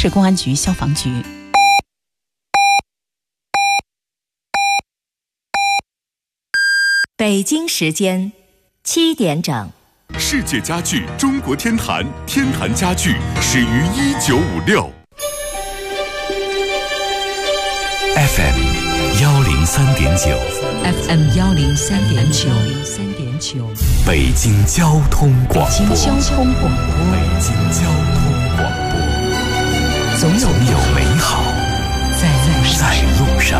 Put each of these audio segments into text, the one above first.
市公安局消防局。 北京时间7点整。 世界家具中国天坛，天坛家具始于1956。 FM 103.9 FM 103.9 北京交通广播。 北京交通广播，总有美好在路上。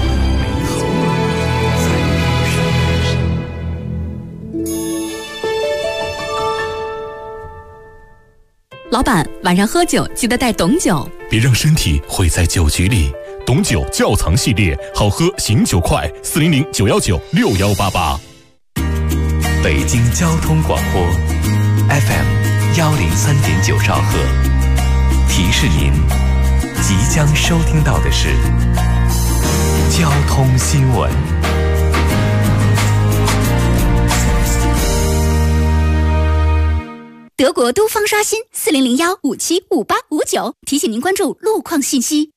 老板，晚上喝酒记得带董酒， 别让身体毁在酒局里。董酒窖藏系列，好喝醒酒快，400-919-6188。 北京交通广播 FM 103.9兆赫，提示您即将收听到的是交通新闻。 德国都方刷新400-1575859，提醒您关注路况信息。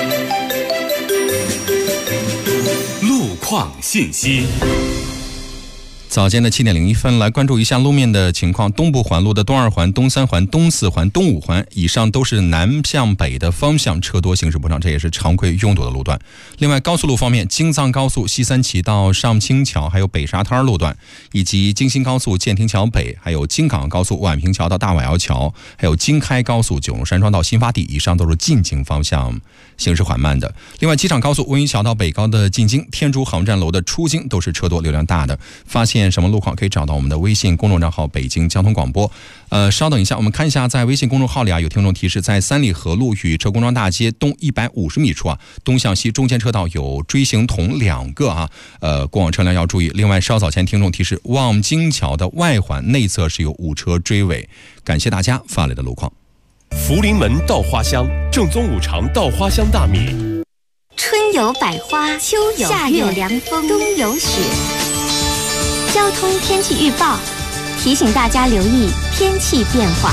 路况信息。 早间的7点01分，来关注一下路面的情况。东部环路的东2环、东3环、东4环、东5环以上都是南向北的方向车多，行驶不畅，这也是常规拥堵的路段。另外，高速路方面，京藏高速西三旗到上清桥，还有北沙滩路段，以及京新高速建亭桥北，还有京港高速宛平桥到大瓦窑桥，还有京开高速九龙山庄到新发地，以上都是进京方向行驶缓慢的。另外，机场高速温榆桥到北高的进京、天珠航站楼的出京都是车多流量大的。发现什么路况可以找到我们的微信公众账号北京交通广播。稍等一下，我们看一下在微信公众号里有听众提示，在三里河路与浙工庄大街东150米处东向西中间车道有锥形筒2个过往车辆要注意。另外，稍早前听众提示，望京桥的外环内侧是有5车追尾。感谢大家发来的路况。 福临门稻花香，正宗五常稻花香大米。 春有百花，秋有夏有凉风，冬有雪。交通天气预报提醒大家留意天气变化。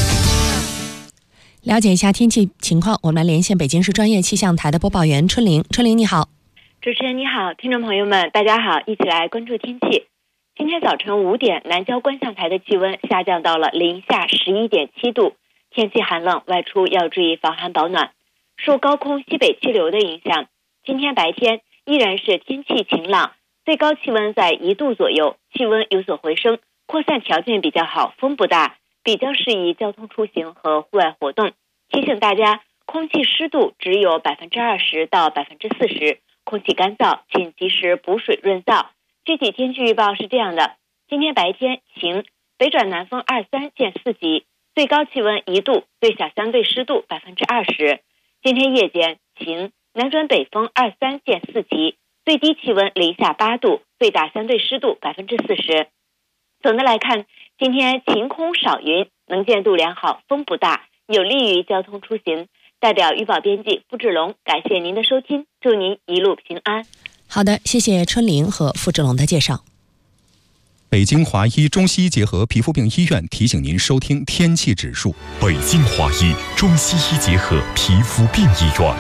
了解一下天气情况，我们来连线北京市专业气象台的播报员春玲。春玲你好。 主持人你好，听众朋友们大家好，一起来关注天气。今天早晨5点，南郊观象台的气温下降到了零下11.7度，天气寒冷，外出要注意防寒保暖。受高空西北气流的影响，今天白天依然是天气晴朗，最高气温在1度左右，气温有所回升，扩散条件比较好，风不大，比较适宜交通出行和户外活动。提醒大家，空气湿度只有20%到40%，空气干燥，请及时补水润燥。具体天气预报是这样的：今天白天晴，北转南风2、3见4级，最高气温1度，最小相对湿度20%。今天夜间晴，南转北风2、3见4级，最低气温零下8度，最大相对湿度40%。总的来看，今天晴空少云，能见度良好，风不大，有利于交通出行。代表预报编辑付志龙，感谢您的收听，祝您一路平安。 好的，谢谢春玲和付志龙的介绍。 北京华医中西医结合皮肤病医院提醒您收听天气指数。 北京华医中西医结合皮肤病医院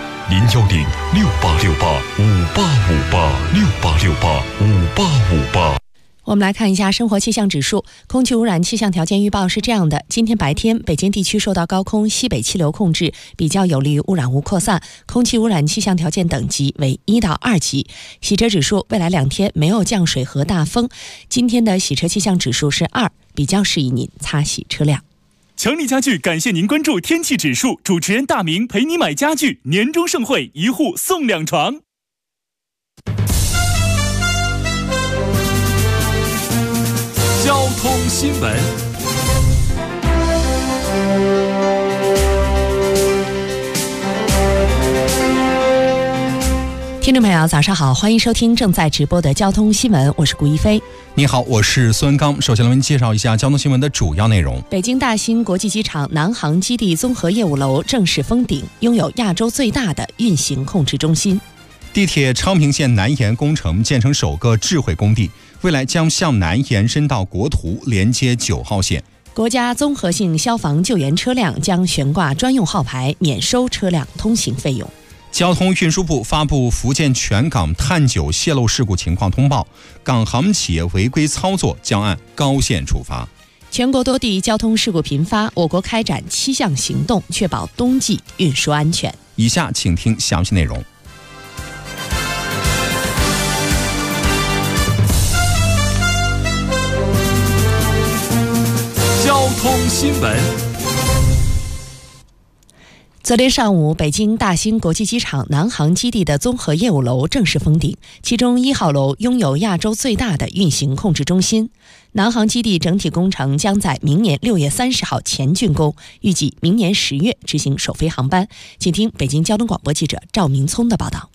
，010-6868-5858，6868-5858。 我们来看一下生活气象指数。空气污染气象条件预报是这样的：今天白天，北京地区受到高空西北气流控制，比较有利于污染物扩散，空气污染气象条件等级为1到2级。洗车指数，未来2天没有降水和大风，今天的洗车气象指数是2，比较适宜您擦洗车辆。 强力家具感谢您关注天气指数，主持人大明陪你买家具，年终盛会1户送2床。 交通新闻。 听众朋友早上好，欢迎收听正在直播的交通新闻，我是顾一飞。 你好，我是孙刚。首先来为您介绍一下交通新闻的主要内容。 北京大兴国际机场南航基地综合业务楼正式封顶，拥有亚洲最大的运行控制中心。 地铁昌平线南延工程建成首个智慧工地，未来将向南延伸到国图连接9号线。 国家综合性消防救援车辆将悬挂专用号牌，免收车辆通行费用。 交通运输部发布福建全港碳九泄漏事故情况通报，港航企业违规操作将按高线处罚。 全国多地交通事故频发，我国开展7项行动，确保冬季运输安全。 以下请听详细内容。 交通新闻。 昨天上午，北京大兴国际机场南航基地的综合业务楼正式封顶，其中1号楼拥有亚洲最大的运行控制中心。南航基地整体工程将在明年6月30号前竣工，预计明年10月执行首飞航班。请听北京交通广播记者赵明聪的报道。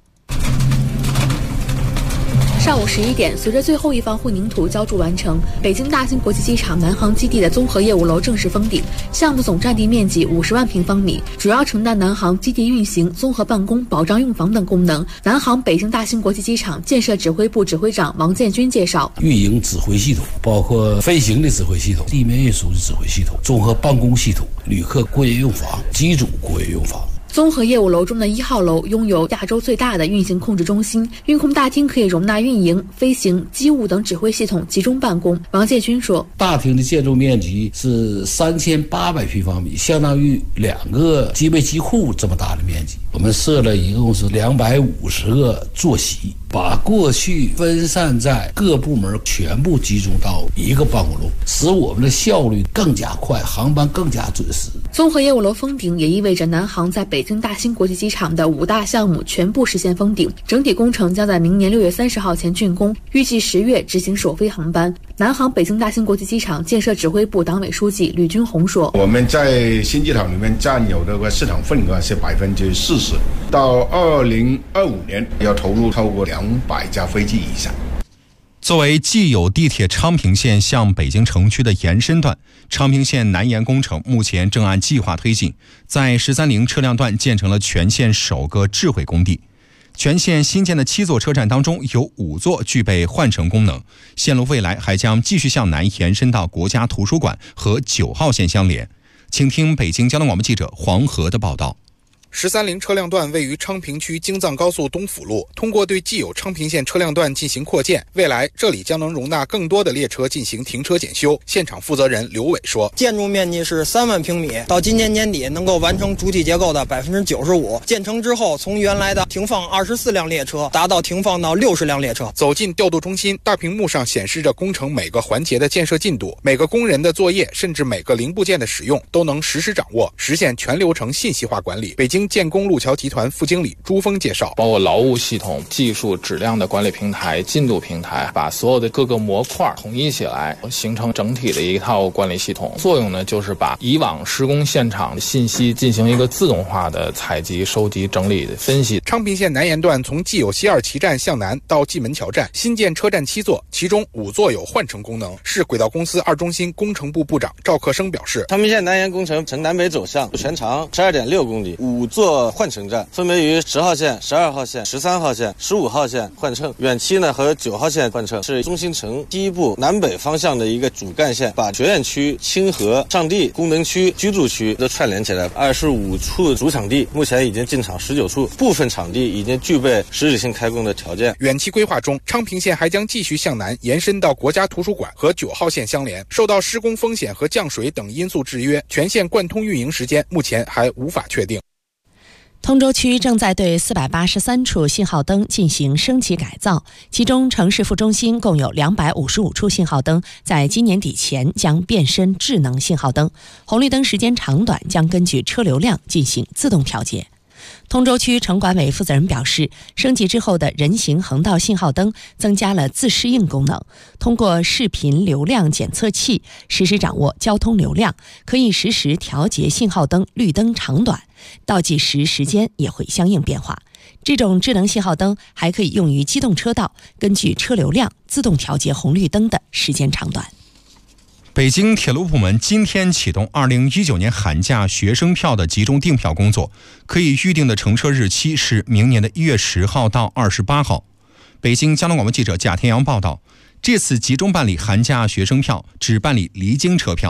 上午11点，随着最后一方混凝土浇筑完成，北京大兴国际机场南航基地的综合业务楼正式封顶。项目总占地面积50万平方米，主要承担南航基地运行、综合办公、保障用房等功能。南航北京大兴国际机场建设指挥部指挥长王建军介绍， 运营指挥系统包括飞行的指挥系统、地面运输的指挥系统、综合办公系统、旅客过夜用房、机组过夜用房。 综合业务楼中的1号楼拥有亚洲最大的运行控制中心，运控大厅可以容纳运营、飞行、机务等指挥系统集中办公。王建军说， 大厅的建筑面积是3800平方米，相当于2个机备机库这么大的面积。我们设了一共是250个坐席，把过去分散在各部门全部集中到一个办公楼，使我们的效率更加快，航班更加准时。 综合业务楼封顶也意味着南航在北京大兴国际机场的5大项目全部实现封顶，整体工程将在明年6月30号前竣工，预计10月执行首飞航班。南航北京大兴国际机场建设指挥部党委书记吕军红说， 我们在新机场里面占有的市场份额是40%，到2025年要投入超过200架飞机以上。 作为既有地铁昌平线向北京城区的延伸段，昌平线南延工程目前正按计划推进，在130车辆段建成了全线首个智慧工地。全线新建的7座车站当中，有5座具备换乘功能，线路未来还将继续向南延伸到国家图书馆和9号线相连。请听北京交通广播记者黄河的报道。 130车辆段位于昌平区京藏高速东辅路，通过对既有昌平线车辆段进行扩建，未来这里将能容纳更多的列车进行停车检修。现场负责人刘伟说， 建筑面积是3万平米，到今年年底能够完成主体结构的95%。建成之后，从原来的停放24辆列车达到停放到60辆列车。 走进调度中心，大屏幕上显示着工程每个环节的建设进度，每个工人的作业，甚至每个零部件的使用都能实时掌握，实现全流程信息化管理。北京建工路桥集团副经理朱峰介绍， 包括劳务系统、技术质量的管理平台、进度平台，把所有的各个模块统一起来，形成整体的一套管理系统。作用呢，就是把以往施工现场的信息进行一个自动化的采集、收集、整理、分析。 昌平线南延段从既有西二旗站向南到蓟门桥站，新建车站7座，其中5座有换乘功能。市轨道公司2中心工程部部长赵克生表示， 昌平线南延工程呈南北走向，全长12.6公里，5座换乘站分别于10号线、12号线、13号线、15号线换乘，远期呢和9号线换乘，是中心城西部南北方向的一个主干线，把学院区、清河、上地、功能区、居住区都串联起来。25处主场地目前已经进场19处，部分场地已经具备实质性开工的条件。 远期规划中，昌平线还将继续向南延伸到国家图书馆和9号线相连。受到施工风险和降水等因素制约，全线贯通运营时间目前还无法确定。 通州区正在对483处信号灯进行升级改造，其中城市副中心共有255处信号灯，在今年底前将变身智能信号灯，红绿灯时间长短将根据车流量进行自动调节。通州区城管委负责人表示，升级之后的人行横道信号灯增加了自适应功能，通过视频流量检测器实时掌握交通流量，可以实时调节信号灯绿灯长短，倒计时时间也会相应变化。这种智能信号灯还可以用于机动车道，根据车流量自动调节红绿灯的时间长短。 北京铁路部门今天启动2019年寒假学生票的集中订票工作，可以预定的乘车日期是明年的1月10号到28号。北京交通广播记者贾天阳报道，这次集中办理寒假学生票只办理离京车票，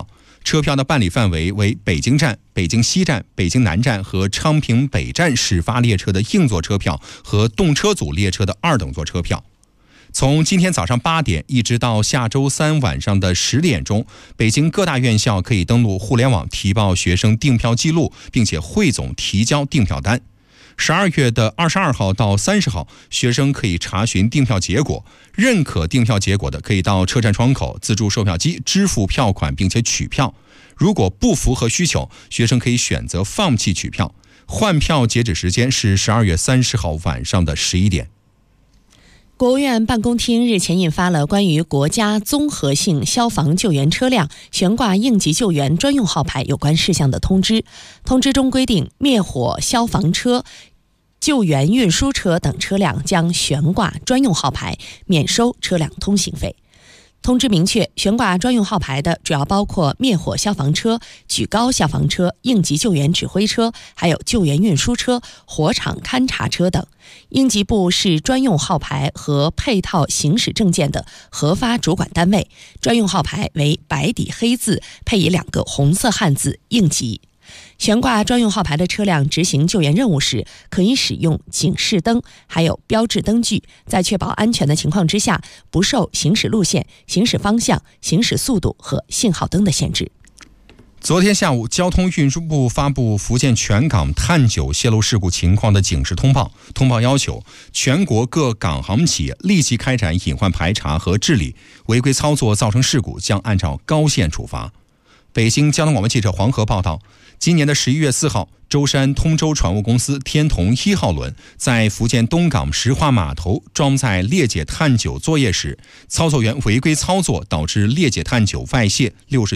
车票的办理范围为北京站、北京西站、北京南站和昌平北站始发列车的硬座车票和动车组列车的2等座车票。从今天早上8点一直到下周3晚上的10点钟，北京各大院校可以登录互联网提报学生订票记录，并且汇总提交订票单。12月的22号到30号，学生可以查询订票结果，认可订票结果的可以到车站窗口自助售票机支付票款并且取票。如果不符合需求，学生可以选择放弃取票。换票截止时间是12月30号晚上的11点。 国务院办公厅日前印发了关于国家综合性消防救援车辆悬挂应急救援专用号牌有关事项的通知。通知中规定，灭火消防车、救援运输车等车辆将悬挂专用号牌，免收车辆通行费。通知明确，悬挂专用号牌的主要包括灭火消防车、举高消防车、应急救援指挥车，还有救援运输车、火场勘察车等。应急部是专用号牌和配套行驶证件的核发主管单位，专用号牌为白底黑字，配以2个红色汉字“应急”。悬挂专用号牌的车辆执行救援任务时，可以使用警示灯，还有标志灯具，在确保安全的情况之下，不受行驶路线、行驶方向、行驶速度和信号灯的限制。 昨天下午，交通运输部发布福建全港碳九泄漏事故情况的警示通报。通报要求全国各港航企业立即开展隐患排查和治理，违规操作造成事故将按照高线处罚。北京交通广播记者黄河报道，今年的11月4号，舟山通州船务公司天同1号轮在福建东港石化码头装载裂解碳九作业时，操作员违规操作导致裂解碳九外泄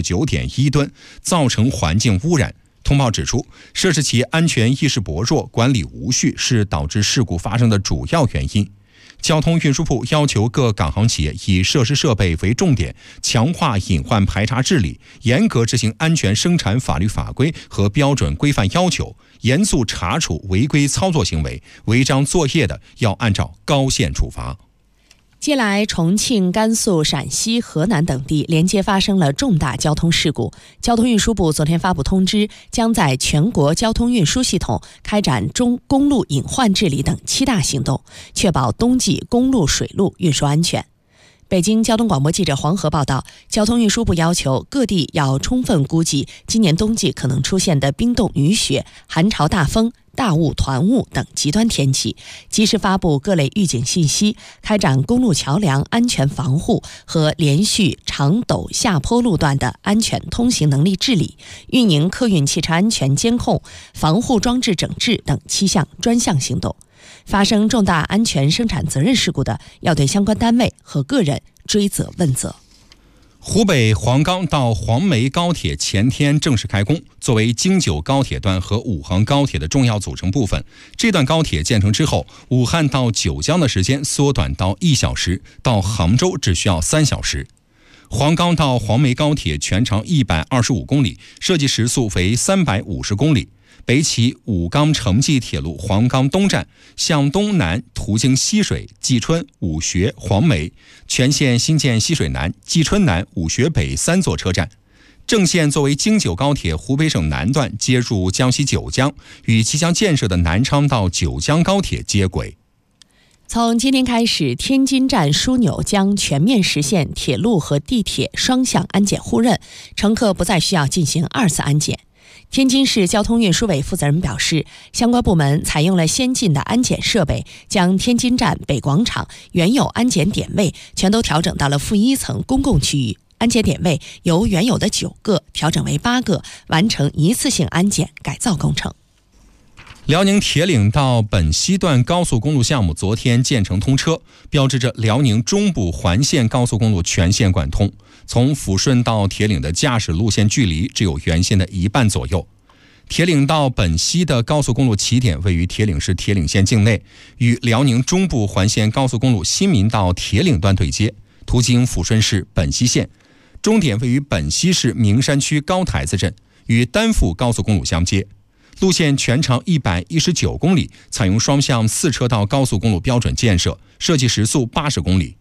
69.1吨，造成环境污染。通报指出，涉事企业安全意识薄弱、管理无序是导致事故发生的主要原因。交通运输部要求各港航企业以设施设备为重点，强化隐患排查治理，严格执行安全生产法律法规和标准规范要求，严肃查处违规操作行为，违章作业的要按照高线处罚。 近来，重庆、甘肃、陕西、河南等地连接发生了重大交通事故。交通运输部昨天发布通知，将在全国交通运输系统开展公路隐患治理等7大行动，确保冬季公路、水路运输安全。北京交通广播记者黄河报道，交通运输部要求各地要充分估计今年冬季可能出现的冰冻雨雪、寒潮大风、大雾团雾等极端天气，及时发布各类预警信息，开展公路桥梁安全防护和连续长陡下坡路段的安全通行能力治理，运营客运汽车安全监控、防护装置整治等7项专项行动。发生重大安全生产责任事故的，要对相关单位和个人追责问责。 湖北黄冈到黄梅高铁前天正式开工，作为京九高铁段和武杭高铁的重要组成部分，这段高铁建成之后，武汉到九江的时间缩短到1小时，到杭州只需要3小时。黄冈到黄梅高铁全长125公里，设计时速为350公里。北起武冈城际铁路黄冈东站，向东南途经溪水、蓟春、武穴、黄梅，全线新建溪水南、蓟春南、武穴北3座车站。正线作为京九高铁湖北省南段接入江西九江，与即将建设的南昌到九江高铁接轨。 从今天开始，天津站枢纽将全面实现铁路和地铁双向安检互认，乘客不再需要进行2次安检。天津市交通运输委负责人表示，相关部门采用了先进的安检设备，将天津站北广场原有安检点位全都调整到了负1层公共区域，安检点位由原有的9个调整为8个，完成一次性安检改造工程。 辽宁铁岭到本溪段高速公路项目昨天建成通车，标志着辽宁中部环线高速公路全线贯通。从抚顺到铁岭的驾驶路线距离只有原先的1半左右。铁岭到本溪的高速公路起点位于铁岭市铁岭县境内，与辽宁中部环线高速公路新民到铁岭段对接，途经抚顺市本溪县，终点位于本溪市名山区高台子镇，与丹阜高速公路相接。路线全长119公里，采用双向4车道高速公路标准建设，设计时速80公里。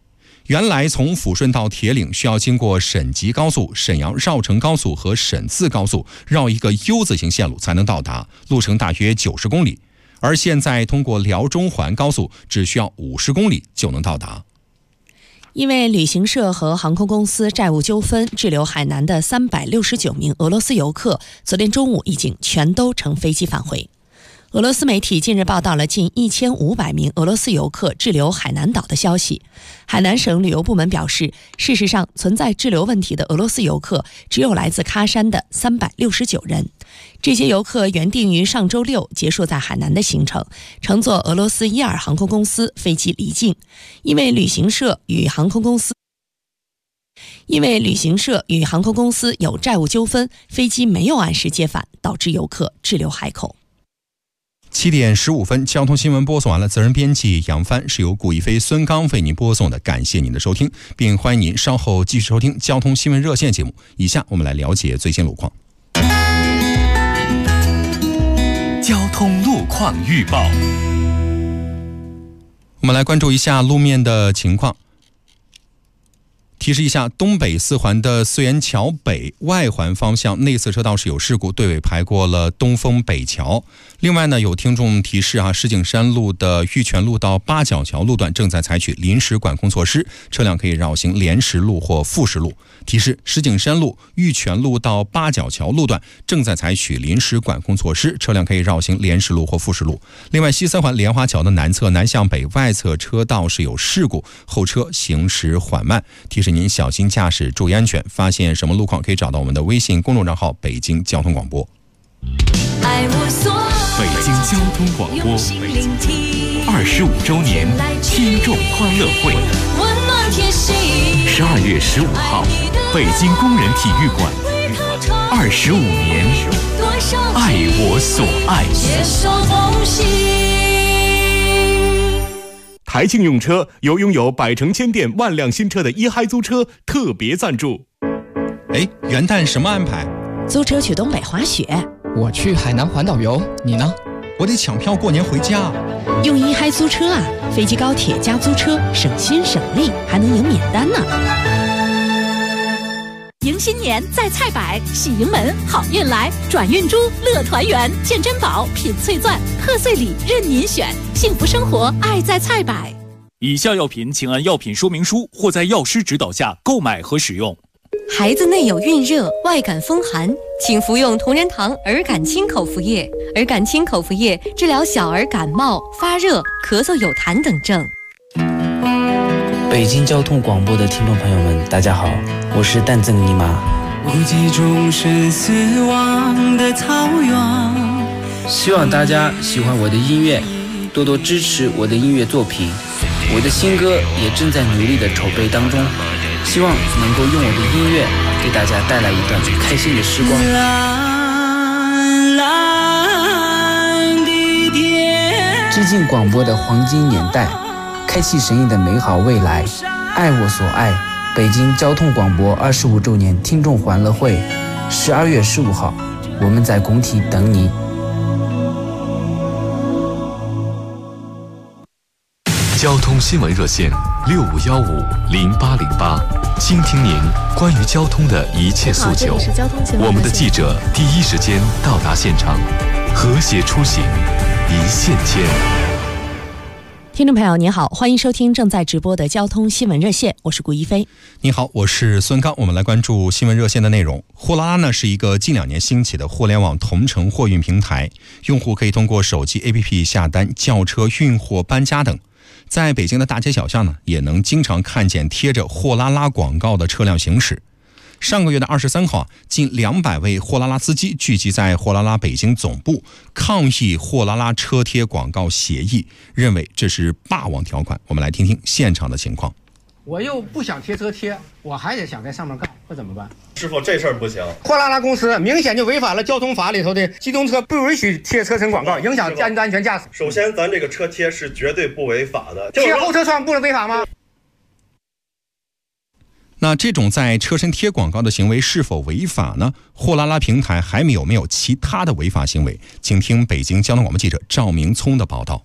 原来从抚顺到铁岭需要经过沈吉高速、沈阳绕城高速和沈自高速绕一个 U 字形线路才能到达，路程大约90公里。而现在通过辽中环高速只需要50公里就能到达。 因为旅行社和航空公司债务纠纷滞留海南的369名俄罗斯游客，昨天中午已经全都乘飞机返回。俄罗斯媒体近日报道了近1500名俄罗斯游客滞留海南岛的消息。海南省旅游部门表示，事实上存在滞留问题的俄罗斯游客只有来自喀山的369人。这些游客原定于上周六结束在海南的行程，乘坐俄罗斯伊尔航空公司飞机离境。因为旅行社与航空公司有债务纠纷，飞机没有按时接返，导致游客滞留海口。 7点15分，交通新闻播送完了。责任编辑杨帆，是由顾一飞、孙刚为您播送的。感谢您的收听，并欢迎您稍后继续收听交通新闻热线节目。以下我们来了解最新路况。 交通路况预报， 我们来关注一下路面的情况。提示一下，东北4环的淄源桥北外环方向内侧车道是有事故，队尾排过了东风北桥。另外呢，有听众提示石景山路的玉泉路到八角桥路段正在采取临时管控措施，车辆可以绕行莲石路或富石路。提示：石景山路、玉泉路到八角桥路段正在采取临时管控措施，车辆可以绕行莲石路或富石路。另外，西3环莲花桥的南侧南向北外侧车道是有事故，后车行驶缓慢。提示您小心驾驶，注意安全。发现什么路况可以找到我们的微信公众账号北京交通广播。 北京交通广播25周年听众欢乐会，12月15号，北京工人体育馆，25年，爱我所爱。 台庆用车由拥有百城千店万辆新车的一嗨租车特别赞助。 元旦什么安排？ 租车去东北滑雪。 我去海南环岛游，你呢？ 我得抢票过年回家。 用一嗨租车啊，飞机高铁加租车，省心省力，还能赢免单呢。 迎新年在菜百，喜迎门好运来，转运珠乐团圆，见珍宝品翠钻，贺岁礼任您选，幸福生活爱在菜百。 以下药品请按药品说明书或在药师指导下购买和使用。 孩子内有孕热、外感风寒，请服用同仁堂儿感清口服液。儿感清口服液治疗小儿感冒、发热、咳嗽、有痰等症。 北京交通广播的听众朋友们，大家好，我是蛋赠尼玛。 无际中是死亡的草原。 希望大家喜欢我的音乐，多多支持我的音乐作品。我的新歌也正在努力的筹备当中，希望能够用我的音乐给大家带来一段开心的时光。蓝蓝的天，致敬广播的黄金年代，开启神韵的美好未来。爱我所爱，北京交通广播25周年听众欢乐会，12月15号，我们在工体等你。 交通新闻热线65150808，倾听您关于交通的一切诉求。我们的记者第一时间到达现场，和谐出行，一线牵。 听众朋友您好，欢迎收听正在直播的交通新闻热线，我是顾一飞。 你好，我是孙刚。我们来关注新闻热线的内容。货拉拉呢是一个近2年兴起的互联网同城货运平台，用户可以通过手机 APP 下单、叫车、运货、搬家等。在北京的大街小巷呢，也能经常看见贴着货拉拉广告的车辆行驶。上个月的23号，近200位货拉拉司机聚集在货拉拉北京总部，抗议货拉拉车贴广告协议，认为这是霸王条款。我们来听听现场的情况。 我又不想贴车贴，我还得想在上面干，这怎么办？ 师傅，这事儿不行。 货拉拉公司明显就违反了交通法里头的机动车不允许贴车身广告，影响安全驾驶。 首先，咱这个车贴是绝对不违法的。 贴后车窗不能违法吗？ 那这种在车身贴广告的行为是否违法呢？货拉拉平台还有没有其他的违法行为？请听北京交通广播记者赵明聪的报道。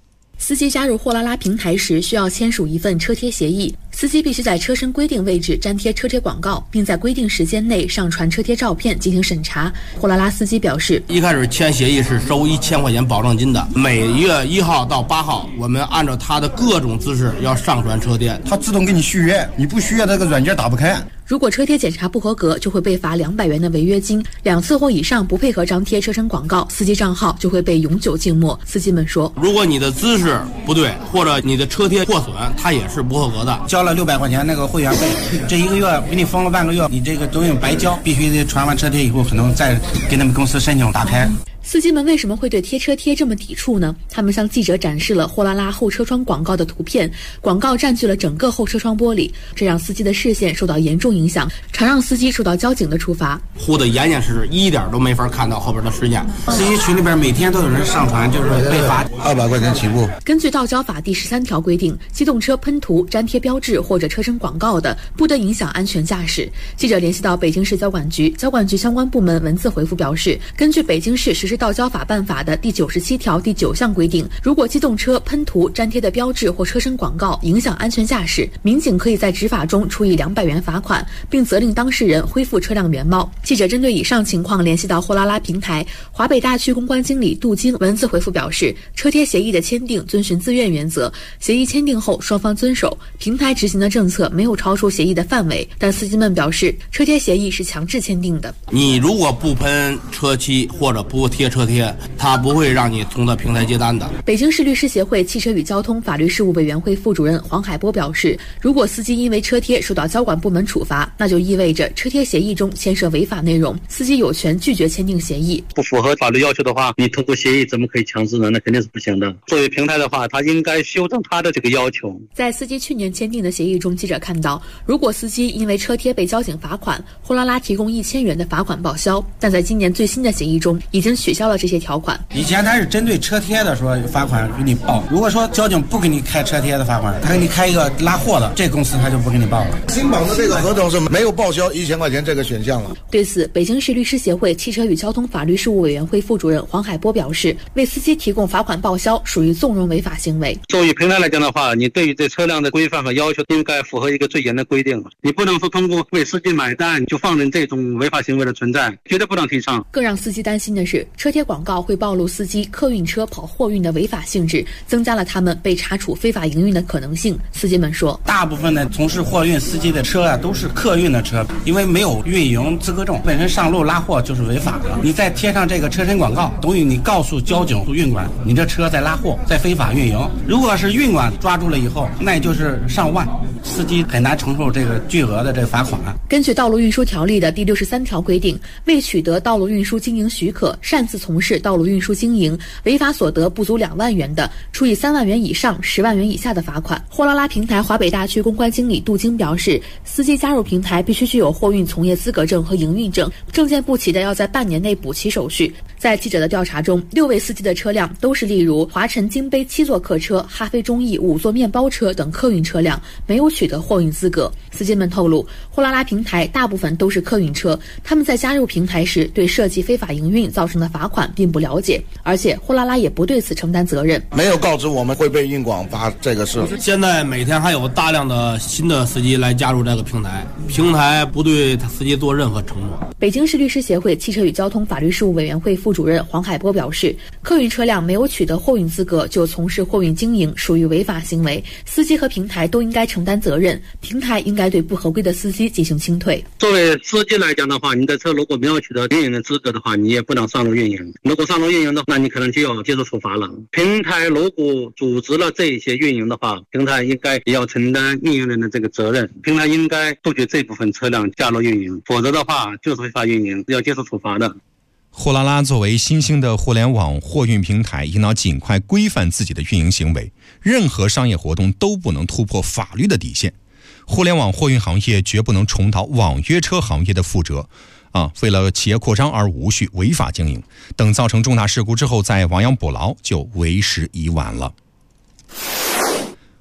司机加入货拉拉平台时需要签署一份车贴协议，司机必须在车身规定位置粘贴车贴广告，并在规定时间内上传车贴照片进行审查。货拉拉司机表示， 一开始签协议是收1000块钱保证金的，每月1号到8号，我们按照他的各种姿势要上传车贴， 他自动给你续约，你不续约这个软件打不开。 如果车贴检查不合格，就会被罚200元的违约金；2次或以上不配合张贴车身广告，司机账号就会被永久静默。司机们说， 如果你的姿势不对，或者你的车贴破损，它也是不合格的。 交了600块钱那个会员费，这1个月给你封了半个月，你这个东西白交，必须得传完车贴以后，可能再给他们公司申请打开。 司机们为什么会对贴车贴这么抵触呢？他们向记者展示了货拉拉后车窗广告的图片，广告占据了整个后车窗玻璃，这让司机的视线受到严重影响，常让司机受到交警的处罚。 护得严严实实，一点都没法看到后边的视线。 司机群里边每天都有人上传，就是被罚200块钱起步。 根据道交法第13条规定，机动车喷涂、粘贴标志或者车身广告的，不得影响安全驾驶。记者联系到北京市交管局，交管局相关部门文字回复表示，根据北京市实施道交法办法的第97条第9项规定，如果机动车喷涂、粘贴的标志或车身广告影响安全驾驶，民警可以在执法中处以200元罚款，并责令当事人恢复车辆原貌。记者针对以上情况联系到货拉拉平台，华北大区公关经理杜金文字回复表示，车贴协议的签订遵循自愿原则，协议签订后双方遵守，平台执行的政策没有超出协议的范围，但司机们表示，车贴协议是强制签订的。 你如果不喷车漆或者不贴车贴，他不会让你从这平台接单的。 北京市律师协会汽车与交通法律事务委员会副主任黄海波表示，如果司机因为车贴受到交管部门处罚，那就意味着车贴协议中牵涉违法内容，司机有权拒绝签订协议。 不符合法律要求的话，你通过协议怎么可以强制呢？那肯定是不行的。作为平台的话，他应该修正他的这个要求。 在司机去年签订的协议中，记者看到，如果司机因为车贴被交警罚款，货拉拉提供1000元的罚款报销，但在今年最新的协议中已经取消了这些条款。 以前他是针对车贴的说罚款给你报，如果说交警不给你开车贴的罚款，他给你开一个拉货的，这公司他就不给你报了。 新绑的这个合同是没有报销1000块钱这个选项了。 对此，北京市律师协会汽车与交通法律事务委员会副主任黄海波表示，为司机提供罚款报销属于纵容违法行为。 作为平台来讲的话，你对于这车辆的规范和要求应该符合一个最严的规定，你不能说通过为司机买单就放任这种违法行为的存在，绝对不能提倡。 更让司机担心的是，车贴广告会暴露司机客运车跑货运的违法性质，增加了他们被查处非法营运的可能性。司机们说， 大部分的从事货运司机的车啊都是客运的车，因为没有运营资格证，本身上路拉货就是违法的。你再贴上这个车身广告，等于你告诉交警运管，你这车在拉货，在非法运营。如果是运管抓住了以后，那也就是上万，司机很难承受这个巨额的这个罚款。 根据道路运输条例的第63条规定，未取得道路运输经营许可，擅自从事道路运输经营，违法所得不足2万元的，处以3万元以上10万元以下的罚款。货拉拉平台华北大区公关经理杜晶表示，司机加入平台必须具有货运从业资格证和营运证，证件不齐的要在半年内补齐手续。在记者的调查中，6位司机的车辆都是例如华晨金杯7座客车、哈飞中翼5座面包车等客运车辆，没有取得货运资格。司机们透露，货拉拉平台大部分都是客运车，他们在加入平台时对涉及非法营运造成的罚款并不了解，而且货拉拉也不对此承担责任， 没有告知我们会被运管罚这个事。 现在每天还有大量的新的司机来加入这个平台，平台不对司机做任何承诺。 北京市律师协会汽车与交通法律事务委员会副主任黄海波表示，客运车辆没有取得货运资格就从事货运经营属于违法行为，司机和平台都应该承担责任，平台应该对不合规的司机进行清退。 作为司机来讲的话，你的车如果没有取得运营的资格的话，你也不能上路运营。如果上路运营的话，那你可能就要接受处罚了。平台如果组织了这些运营的话，平台应该也要承担运营人的这个责任，平台应该杜绝这部分车辆加入运营，否则的话就是违法运营，要接受处罚的。 货拉拉作为新兴的互联网货运平台，应当尽快规范自己的运营行为，任何商业活动都不能突破法律的底线。互联网货运行业绝不能重蹈网约车行业的覆辙为了企业扩张而无序违法经营，等造成重大事故之后再亡羊补牢就为时已晚了。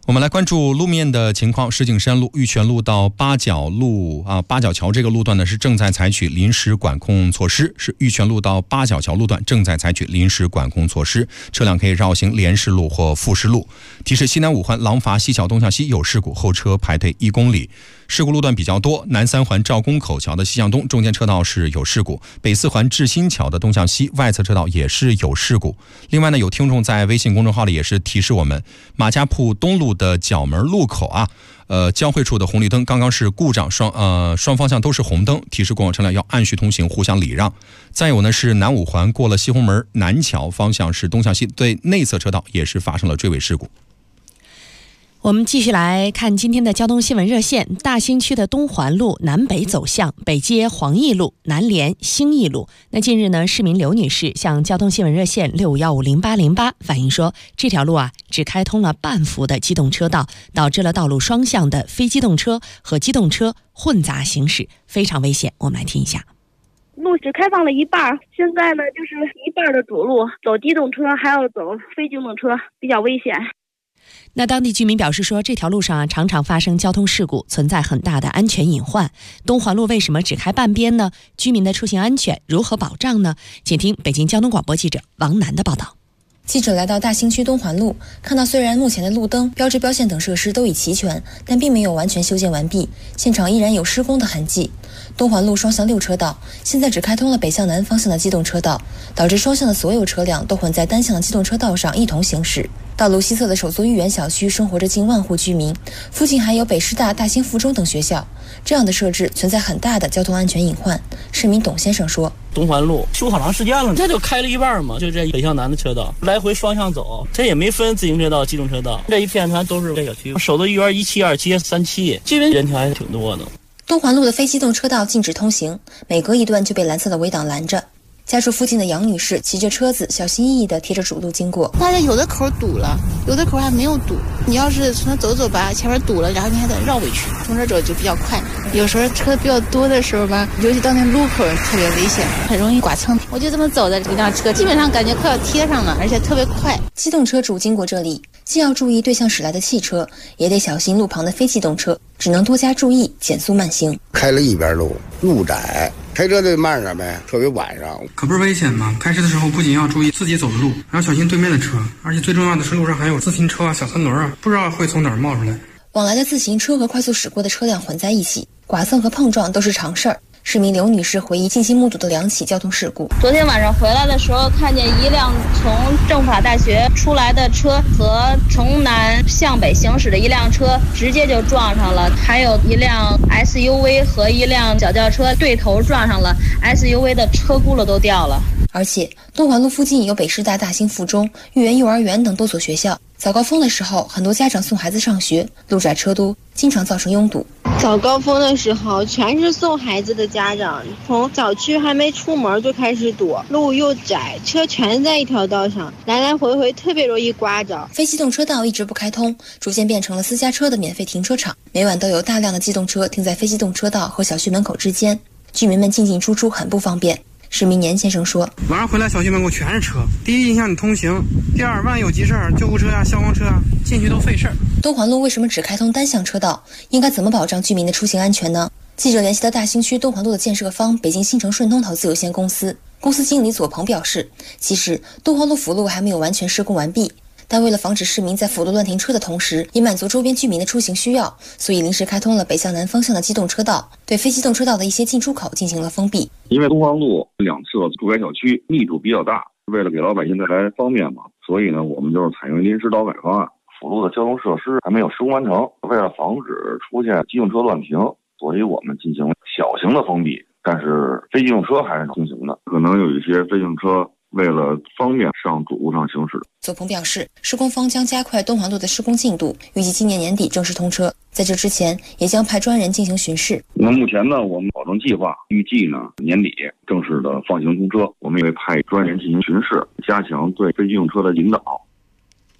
我们来关注路面的情况。石景山路玉泉路到八角桥这个路段呢是正在采取临时管控措施，是玉泉路到八角桥路段正在采取临时管控措施，车辆可以绕行莲市路或富士路。提示西南五环廊坊西桥东向西有事故，后车排队1公里。事故路段比较多，南三环赵公口桥的西向东中间车道是有事故，北四环志新桥的东向西外侧车道也是有事故。另外呢，有听众在微信公众号里也是提示我们，马家铺东路的角门路口交汇处的红绿灯刚刚是故障，双方向都是红灯，提示过往车辆要按序通行，互相礼让。再有呢是南五环过了西红门南桥方向是东向西，对内侧车道也是发生了追尾事故。 我们继续来看今天的交通新闻热线。大兴区的东环路南北走向北接黄义路，南连兴义路。那近日呢，市民刘女士向交通新闻热线65150808反映说，这条路只开通了半幅的机动车道，导致了道路双向的非机动车和机动车混杂行驶，非常危险。我们来听一下。 路只开放了一半，现在呢就是一半的主路，走机动车还要走非机动车，比较危险。 那当地居民表示说，这条路上常常发生交通事故，存在很大的安全隐患。东环路为什么只开半边呢？居民的出行安全如何保障呢？请听北京交通广播记者王楠的报道。 记者来到大兴区东环路，看到虽然目前的路灯、标志标线等设施都已齐全，但并没有完全修建完毕，现场依然有施工的痕迹。东环路双向6车道，现在只开通了北向南方向的机动车道，导致双向的所有车辆都混在单向的机动车道上一同行驶。道路西侧的首座豫园小区生活着近万户居民，附近还有北师大、大兴附中等学校，这样的设置存在很大的交通安全隐患。市民董先生说， 东环路修好长时间了，这就开了一半嘛，就这北向南的车道来回双向走，这也没分自行车道、机动车道，这一片全都是这小区。首都豫园172街37，这边人条还挺多的。 东环路的非机动车道禁止通行，每隔一段就被蓝色的围挡拦着。家住附近的杨女士骑着车子小心翼翼地贴着主路经过， 大家有的口堵了，有的口还没有堵。你要是从那走走吧，前面堵了，然后你还得绕回去，从这走就比较快。有时候车比较多的时候吧，尤其到那路口特别危险，很容易剐蹭。我就这么走的，一辆车基本上感觉快要贴上了，而且特别快。 机动车主经过这里，既要注意对向驶来的汽车，也得小心路旁的非机动车，只能多加注意，减速慢行。 开了一边路，路窄，开车得慢点呗，特别晚上。 可不是危险吗？开车的时候不仅要注意自己走的路，还要小心对面的车，而且最重要的是路上还有自行车小三轮不知道会从哪儿冒出来。 往来的自行车和快速驶过的车辆混在一起，剐蹭和碰撞都是常事儿。市民刘女士回忆近期目睹的2起交通事故。 昨天晚上回来的时候，看见一辆从政法大学出来的车和从南向北行驶的一辆车直接就撞上了，还有一辆 SUV 和一辆小轿车对头撞上了， SUV 的车轱辘都掉了。 而且东环路附近有北师大、大兴附中、豫园幼儿园等多所学校，早高峰的时候，很多家长送孩子上学，路窄车多，经常造成拥堵。 早高峰的时候，全是送孩子的家长，从小区还没出门就开始堵，路又窄，车全在一条道上，来来回回特别容易刮着。 非机动车道一直不开通，逐渐变成了私家车的免费停车场，每晚都有大量的机动车停在非机动车道和小区门口之间，居民们进进出出很不方便。市民年先生说， 晚上回来小区门口全是车，第一影响你通行，第二万一有急事儿，救护车消防车进去都费事儿。 东环路为什么只开通单向车道？应该怎么保障居民的出行安全呢？记者联系到大兴区东环路的建设方北京新城顺通投资有限公司，公司经理左鹏表示，其实东环路辅路还没有完全施工完毕，但为了防止市民在辅路乱停车的同时，也满足周边居民的出行需要，所以临时开通了北向南方向的机动车道，对非机动车道的一些进出口进行了封闭。 因为东环路两侧住宅小区密度比较大，为了给老百姓带来方便嘛，所以呢，我们就是采用临时导改方案。辅路的交通设施还没有施工完成，为了防止出现机动车乱停，所以我们进行小型的封闭，但是非机动车还是通行的，可能有一些非机动车为了方便上主路上行驶。 左鹏表示，施工方将加快东环路的施工进度，预计今年年底正式通车。在这之前，也将派专人进行巡视。 那目前呢，我们保证计划，预计呢年底正式的放行通车。我们也会派专人进行巡视，加强对非机动车的引导。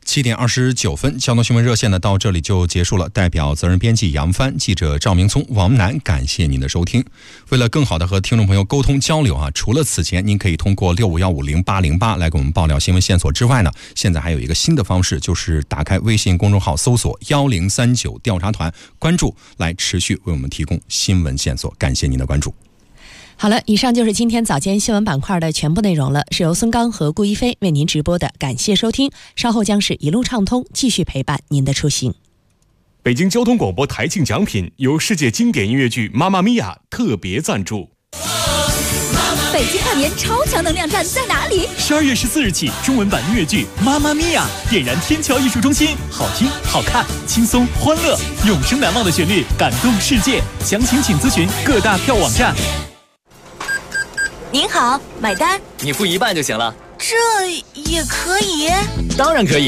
7点29分，交通新闻热线呢到这里就结束了。代表责任编辑杨帆、记者赵明聪、王楠，感谢您的收听。为了更好的和听众朋友沟通交流除了此前您可以通过65150808来给我们爆料新闻线索之外呢，现在还有一个新的方式，就是打开微信公众号搜索1039调查团，关注来持续为我们提供新闻线索。感谢您的关注。 好了，以上就是今天早间新闻板块的全部内容了，是由孙刚和顾一飞为您直播的，感谢收听。稍后将是一路畅通，继续陪伴您的出行。 北京交通广播台庆奖品由世界经典音乐剧《妈妈咪呀》特别赞助。 北京大年超强能量站在哪里？12月14日起，中文版音乐剧《妈妈咪呀》点燃天桥艺术中心，好听、好看、轻松、欢乐，永生难忘的旋律，感动世界。详情请咨询各大票网站。 您好，买单。 你付一半就行了。 这也可以？ 当然可以。